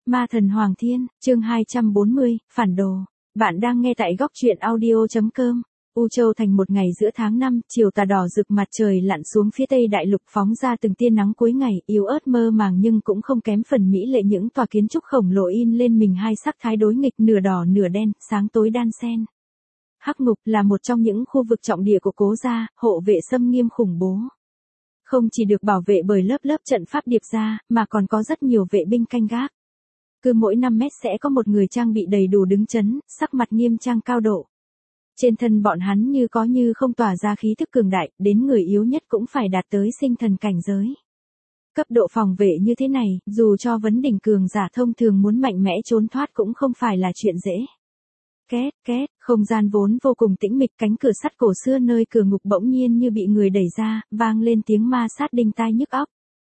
Ma thần Hoàng Thiên, chương 240, phản đồ. Bạn đang nghe tại góc truyện audio.com. U Châu thành một ngày giữa tháng 5, chiều tà đỏ rực mặt trời lặn xuống phía tây đại lục phóng ra từng tia nắng cuối ngày, yếu ớt mơ màng nhưng cũng không kém phần mỹ lệ những tòa kiến trúc khổng lồ in lên mình hai sắc thái đối nghịch nửa đỏ nửa đen, sáng tối đan xen. Hắc Ngục là một trong những khu vực trọng địa của Cố gia, hộ vệ xâm nghiêm khủng bố. Không chỉ được bảo vệ bởi lớp lớp trận pháp điệp ra, mà còn có rất nhiều vệ binh canh gác. Cứ mỗi 5 mét sẽ có một người trang bị đầy đủ đứng chấn, sắc mặt nghiêm trang cao độ. Trên thân bọn hắn như có như không tỏa ra khí thức cường đại, đến người yếu nhất cũng phải đạt tới sinh thần cảnh giới. Cấp độ phòng vệ như thế này, dù cho vấn đỉnh cường giả thông thường muốn mạnh mẽ trốn thoát cũng không phải là chuyện dễ. Két, két, không gian vốn vô cùng tĩnh mịch, cánh cửa sắt cổ xưa nơi cửa ngục bỗng nhiên như bị người đẩy ra, vang lên tiếng ma sát đinh tai nhức óc.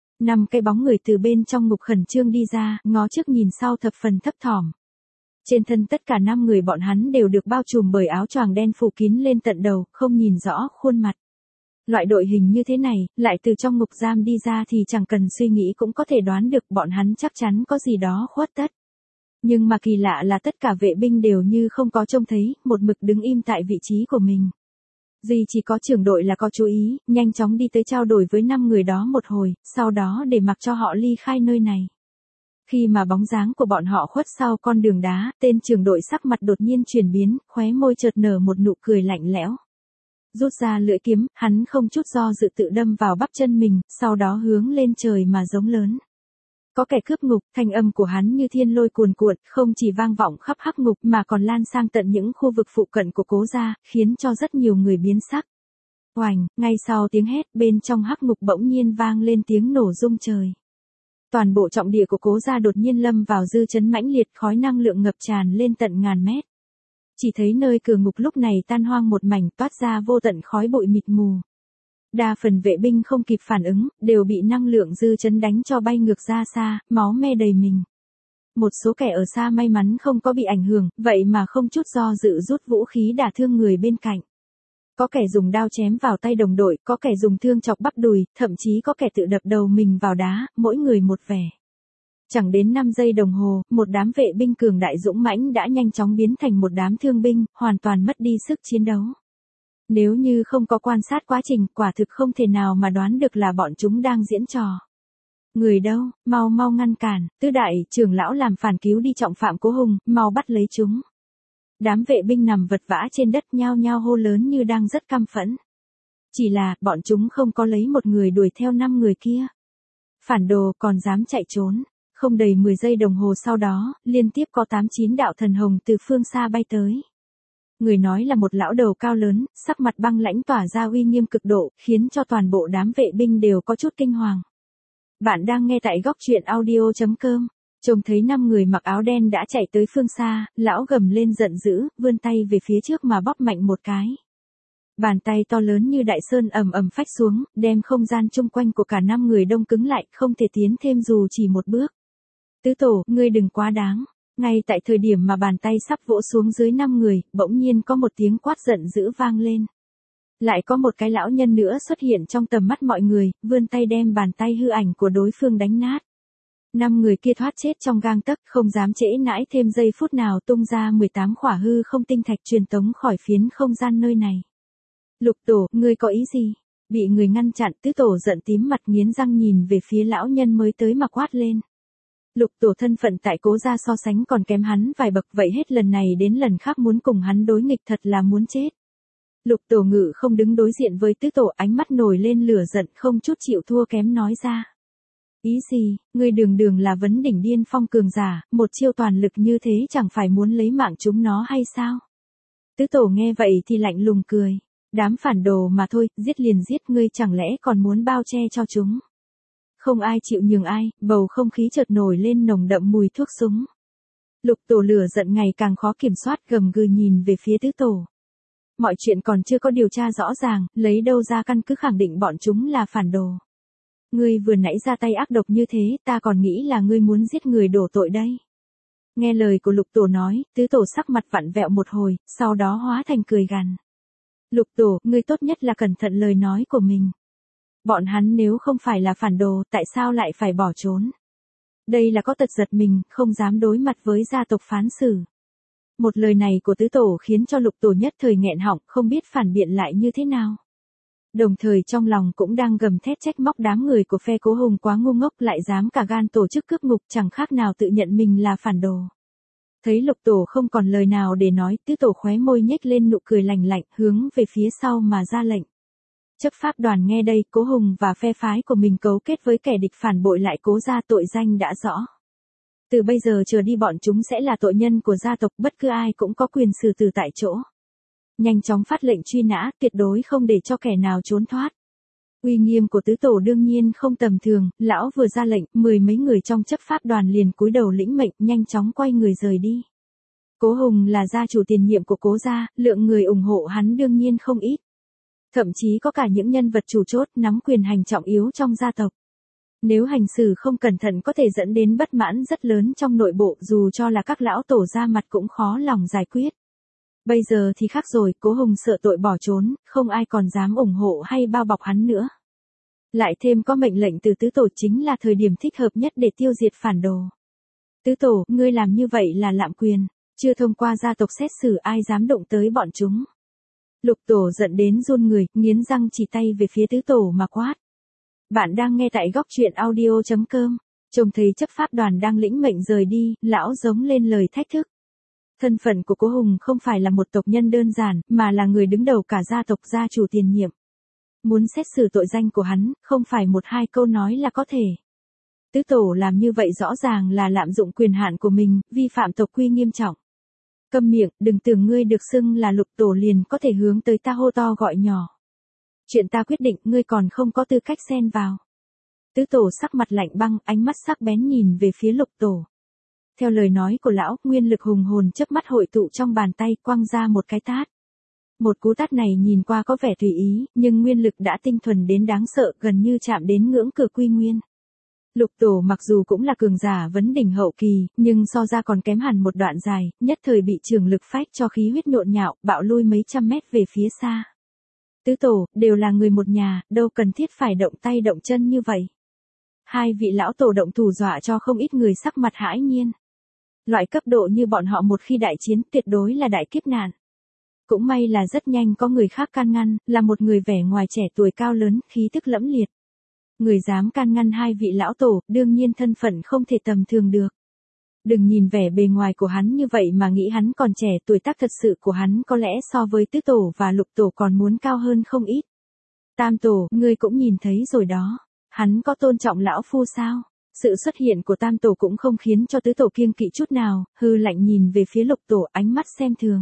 5 cái bóng người từ bên trong ngục khẩn trương đi ra, ngó trước nhìn sau thập phần thấp thỏm. Trên thân tất cả 5 người bọn hắn đều được bao trùm bởi áo choàng đen phủ kín lên tận đầu, không nhìn rõ khuôn mặt. Loại đội hình như thế này, lại từ trong ngục giam đi ra thì chẳng cần suy nghĩ cũng có thể đoán được bọn hắn chắc chắn có gì đó khuất tất. Nhưng mà kỳ lạ là tất cả vệ binh đều như không có trông thấy, một mực đứng im tại vị trí của mình. Duy chỉ có trưởng đội là có chú ý, nhanh chóng đi tới trao đổi với 5 người đó một hồi, sau đó để mặc cho họ ly khai nơi này. Khi mà bóng dáng của bọn họ khuất sau con đường đá, tên trưởng đội sắc mặt đột nhiên chuyển biến, khóe môi chợt nở một nụ cười lạnh lẽo. Rút ra lưỡi kiếm, hắn không chút do dự tự đâm vào bắp chân mình, sau đó hướng lên trời mà giống lớn. Có kẻ cướp ngục, thanh âm của hắn như thiên lôi cuồn cuộn, không chỉ vang vọng khắp Hắc Ngục mà còn lan sang tận những khu vực phụ cận của Cố gia, khiến cho rất nhiều người biến sắc. Oành, ngay sau tiếng hét, bên trong Hắc Ngục bỗng nhiên vang lên tiếng nổ rung trời. Toàn bộ trọng địa của Cố gia đột nhiên lâm vào dư chấn mãnh liệt, khói năng lượng ngập tràn lên tận ngàn mét. Chỉ thấy nơi cửa ngục lúc này tan hoang một mảnh, toát ra vô tận khói bụi mịt mù. Đa phần vệ binh không kịp phản ứng, đều bị năng lượng dư chấn đánh cho bay ngược ra xa, máu me đầy mình. Một số kẻ ở xa may mắn không có bị ảnh hưởng, vậy mà không chút do dự rút vũ khí đả thương người bên cạnh. Có kẻ dùng đao chém vào tay đồng đội, có kẻ dùng thương chọc bắp đùi, thậm chí có kẻ tự đập đầu mình vào đá, mỗi người một vẻ. Chẳng đến 5 giây đồng hồ, một đám vệ binh cường đại dũng mãnh đã nhanh chóng biến thành một đám thương binh, hoàn toàn mất đi sức chiến đấu. Nếu như không có quan sát quá trình, quả thực không thể nào mà đoán được là bọn chúng đang diễn trò. Người đâu, mau mau ngăn cản, tứ đại trưởng lão làm phản cứu đi trọng phạm Cố Hùng, mau bắt lấy chúng. Đám vệ binh nằm vật vã trên đất nhao nhao hô lớn như đang rất căm phẫn. Chỉ là, bọn chúng không có lấy một người đuổi theo 5 người kia. Phản đồ còn dám chạy trốn. Không đầy 10 giây đồng hồ sau đó, liên tiếp có 8-9 đạo thần hồng từ phương xa bay tới. Người nói là một lão đầu cao lớn, sắc mặt băng lãnh tỏa ra uy nghiêm cực độ, khiến cho toàn bộ đám vệ binh đều có chút kinh hoàng. Bạn đang nghe tại góc truyện audio.com. Trông thấy 5 người mặc áo đen đã chạy tới phương xa, lão gầm lên giận dữ, vươn tay về phía trước mà bóp mạnh một cái. Bàn tay to lớn như đại sơn ầm ầm phách xuống, đem không gian chung quanh của cả 5 người đông cứng lại, không thể tiến thêm dù chỉ một bước. Tứ tổ, ngươi đừng quá đáng. Ngay tại thời điểm mà bàn tay sắp vỗ xuống dưới 5 người, bỗng nhiên có một tiếng quát giận dữ vang lên. Lại có một cái lão nhân nữa xuất hiện trong tầm mắt mọi người, vươn tay đem bàn tay hư ảnh của đối phương đánh nát. 5 người kia thoát chết trong gang tấc, không dám trễ nãi thêm giây phút nào, tung ra 18 khỏa hư không tinh thạch truyền tống khỏi phiến không gian nơi này. Lục tổ, ngươi có ý gì? Bị người ngăn chặn, tứ tổ giận tím mặt nghiến răng nhìn về phía lão nhân mới tới mà quát lên. Lục tổ thân phận tại Cố gia so sánh còn kém hắn vài bậc, vậy hết lần này đến lần khác muốn cùng hắn đối nghịch thật là muốn chết. Lục tổ ngự không đứng đối diện với tứ tổ, ánh mắt nổi lên lửa giận, không chút chịu thua kém nói ra. Ý gì, ngươi đường đường là vấn đỉnh điên phong cường giả, một chiêu toàn lực như thế chẳng phải muốn lấy mạng chúng nó hay sao? Tứ tổ nghe vậy thì lạnh lùng cười. Đám phản đồ mà thôi, giết liền giết, ngươi chẳng lẽ còn muốn bao che cho chúng? Không ai chịu nhường ai, bầu không khí chợt nổi lên nồng đậm mùi thuốc súng. Lục tổ lửa giận ngày càng khó kiểm soát, gầm gừ nhìn về phía tứ tổ. Mọi chuyện còn chưa có điều tra rõ ràng, lấy đâu ra căn cứ khẳng định bọn chúng là phản đồ. Ngươi vừa nãy ra tay ác độc như thế, ta còn nghĩ là ngươi muốn giết người đổ tội đây. Nghe lời của lục tổ nói, tứ tổ sắc mặt vặn vẹo một hồi, sau đó hóa thành cười gằn. Lục tổ, ngươi tốt nhất là cẩn thận lời nói của mình. Bọn hắn nếu không phải là phản đồ, tại sao lại phải bỏ trốn? Đây là có tật giật mình, không dám đối mặt với gia tộc phán xử. Một lời này của tứ tổ khiến cho Lục Tổ nhất thời nghẹn họng, không biết phản biện lại như thế nào. Đồng thời trong lòng cũng đang gầm thét trách móc đám người của phe Cố Hùng quá ngu ngốc lại dám cả gan tổ chức cướp ngục, chẳng khác nào tự nhận mình là phản đồ. Thấy Lục Tổ không còn lời nào để nói, tứ tổ khóe môi nhếch lên nụ cười lành lạnh, hướng về phía sau mà ra lệnh. Chấp pháp đoàn nghe đây, Cố Hùng và phe phái của mình cấu kết với kẻ địch phản bội lại Cố gia, tội danh đã rõ. Từ bây giờ trở đi bọn chúng sẽ là tội nhân của gia tộc, bất cứ ai cũng có quyền xử tử tại chỗ. Nhanh chóng phát lệnh truy nã, tuyệt đối không để cho kẻ nào trốn thoát. Uy nghiêm của tứ tổ đương nhiên không tầm thường, lão vừa ra lệnh, 10 mấy người trong chấp pháp đoàn liền cúi đầu lĩnh mệnh, nhanh chóng quay người rời đi. Cố Hùng là gia chủ tiền nhiệm của Cố gia, lượng người ủng hộ hắn đương nhiên không ít. Thậm chí có cả những nhân vật chủ chốt nắm quyền hành trọng yếu trong gia tộc. Nếu hành xử không cẩn thận có thể dẫn đến bất mãn rất lớn trong nội bộ, dù cho là các lão tổ ra mặt cũng khó lòng giải quyết. Bây giờ thì khác rồi, Cố Hùng sợ tội bỏ trốn, không ai còn dám ủng hộ hay bao bọc hắn nữa. Lại thêm có mệnh lệnh từ tứ tổ, chính là thời điểm thích hợp nhất để tiêu diệt phản đồ. Tứ tổ, ngươi làm như vậy là lạm quyền, chưa thông qua gia tộc xét xử ai dám động tới bọn chúng. Lục Tổ giận đến run người, nghiến răng chỉ tay về phía tứ tổ mà quát. Bạn đang nghe tại góc truyện audio.com. Trông thấy chấp pháp đoàn đang lĩnh mệnh rời đi, lão giống lên lời thách thức. Thân phận của Cố Hùng không phải là một tộc nhân đơn giản, mà là người đứng đầu cả gia tộc, gia chủ tiền nhiệm. Muốn xét xử tội danh của hắn, không phải một hai câu nói là có thể. Tứ tổ làm như vậy rõ ràng là lạm dụng quyền hạn của mình, vi phạm tộc quy nghiêm trọng. Câm miệng, đừng tưởng ngươi được xưng là Lục Tổ liền có thể hướng tới ta hô to gọi nhỏ. Chuyện ta quyết định, ngươi còn không có tư cách xen vào. Tứ tổ sắc mặt lạnh băng, ánh mắt sắc bén nhìn về phía Lục Tổ. Theo lời nói của lão, nguyên lực hùng hồn chớp mắt hội tụ trong bàn tay, quăng ra một cái tát. Một cú tát này nhìn qua có vẻ tùy ý, nhưng nguyên lực đã tinh thuần đến đáng sợ, gần như chạm đến ngưỡng cửa quy nguyên. Lục Tổ mặc dù cũng là cường giả vấn đỉnh hậu kỳ, nhưng so ra còn kém hẳn một đoạn dài, nhất thời bị trường lực phách cho khí huyết nhộn nhạo, bạo lui mấy trăm mét về phía xa. Tứ tổ, đều là người một nhà, đâu cần thiết phải động tay động chân như vậy. Hai vị lão tổ động thủ dọa cho không ít người sắc mặt hãi nhiên. Loại cấp độ như bọn họ một khi đại chiến tuyệt đối là đại kiếp nạn. Cũng may là rất nhanh có người khác can ngăn, là một người vẻ ngoài trẻ tuổi cao lớn, khí tức lẫm liệt. Người dám can ngăn hai vị lão tổ, đương nhiên thân phận không thể tầm thường được. Đừng nhìn vẻ bề ngoài của hắn như vậy mà nghĩ hắn còn trẻ, tuổi tác thật sự của hắn có lẽ so với tứ tổ và lục tổ còn muốn cao hơn không ít. Tam tổ, ngươi cũng nhìn thấy rồi đó. Hắn có tôn trọng lão phu sao? Sự xuất hiện của tam tổ cũng không khiến cho tứ tổ kiêng kỵ chút nào, hư lạnh nhìn về phía lục tổ, ánh mắt xem thường.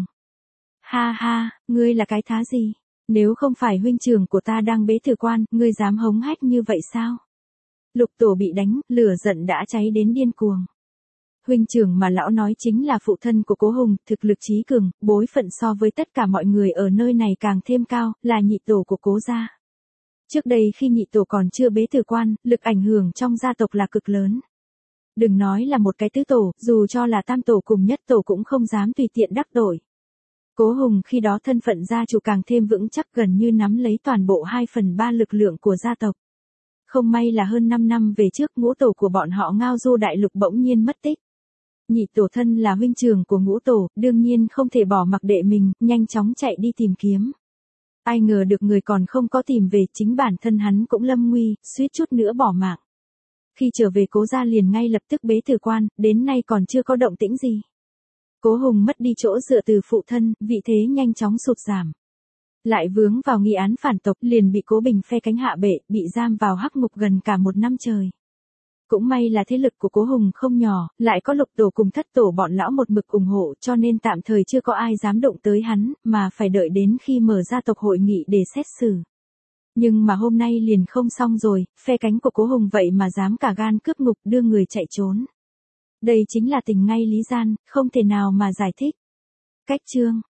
Ha ha, ngươi là cái thá gì? Nếu không phải huynh trưởng của ta đang bế tử quan, ngươi dám hống hách như vậy sao? Lục tổ bị đánh, lửa giận đã cháy đến điên cuồng. Huynh trưởng mà lão nói chính là phụ thân của Cố Hùng, thực lực trí cường, bối phận so với tất cả mọi người ở nơi này càng thêm cao, là nhị tổ của Cố gia. Trước đây khi nhị tổ còn chưa bế tử quan, lực ảnh hưởng trong gia tộc là cực lớn. Đừng nói là một cái tứ tổ, dù cho là tam tổ cùng nhất tổ cũng không dám tùy tiện đắc tội. Cố Hùng khi đó thân phận gia chủ càng thêm vững chắc, gần như nắm lấy toàn bộ 2/3 lực lượng của gia tộc. Không may là hơn 5 năm về trước ngũ tổ của bọn họ Ngao Du Đại Lục bỗng nhiên mất tích. Nhị tổ thân là huynh trưởng của ngũ tổ, đương nhiên không thể bỏ mặc đệ mình, nhanh chóng chạy đi tìm kiếm. Ai ngờ được người còn không có tìm về, chính bản thân hắn cũng lâm nguy, suýt chút nữa bỏ mạng. Khi trở về Cố gia liền ngay lập tức bế tử quan, đến nay còn chưa có động tĩnh gì. Cố Hùng mất đi chỗ dựa từ phụ thân, vị thế nhanh chóng sụt giảm. Lại vướng vào nghi án phản tộc, liền bị Cố Bình phe cánh hạ bệ, bị giam vào hắc ngục gần cả 1 năm trời. Cũng may là thế lực của Cố Hùng không nhỏ, lại có lục tổ cùng thất tổ bọn lão một mực ủng hộ, cho nên tạm thời chưa có ai dám động tới hắn, mà phải đợi đến khi mở ra tộc hội nghị để xét xử. Nhưng mà hôm nay liền không xong rồi, phe cánh của Cố Hùng vậy mà dám cả gan cướp ngục, đưa người chạy trốn. Đây chính là tình ngay lý gian, không thể nào mà giải thích. Cách chương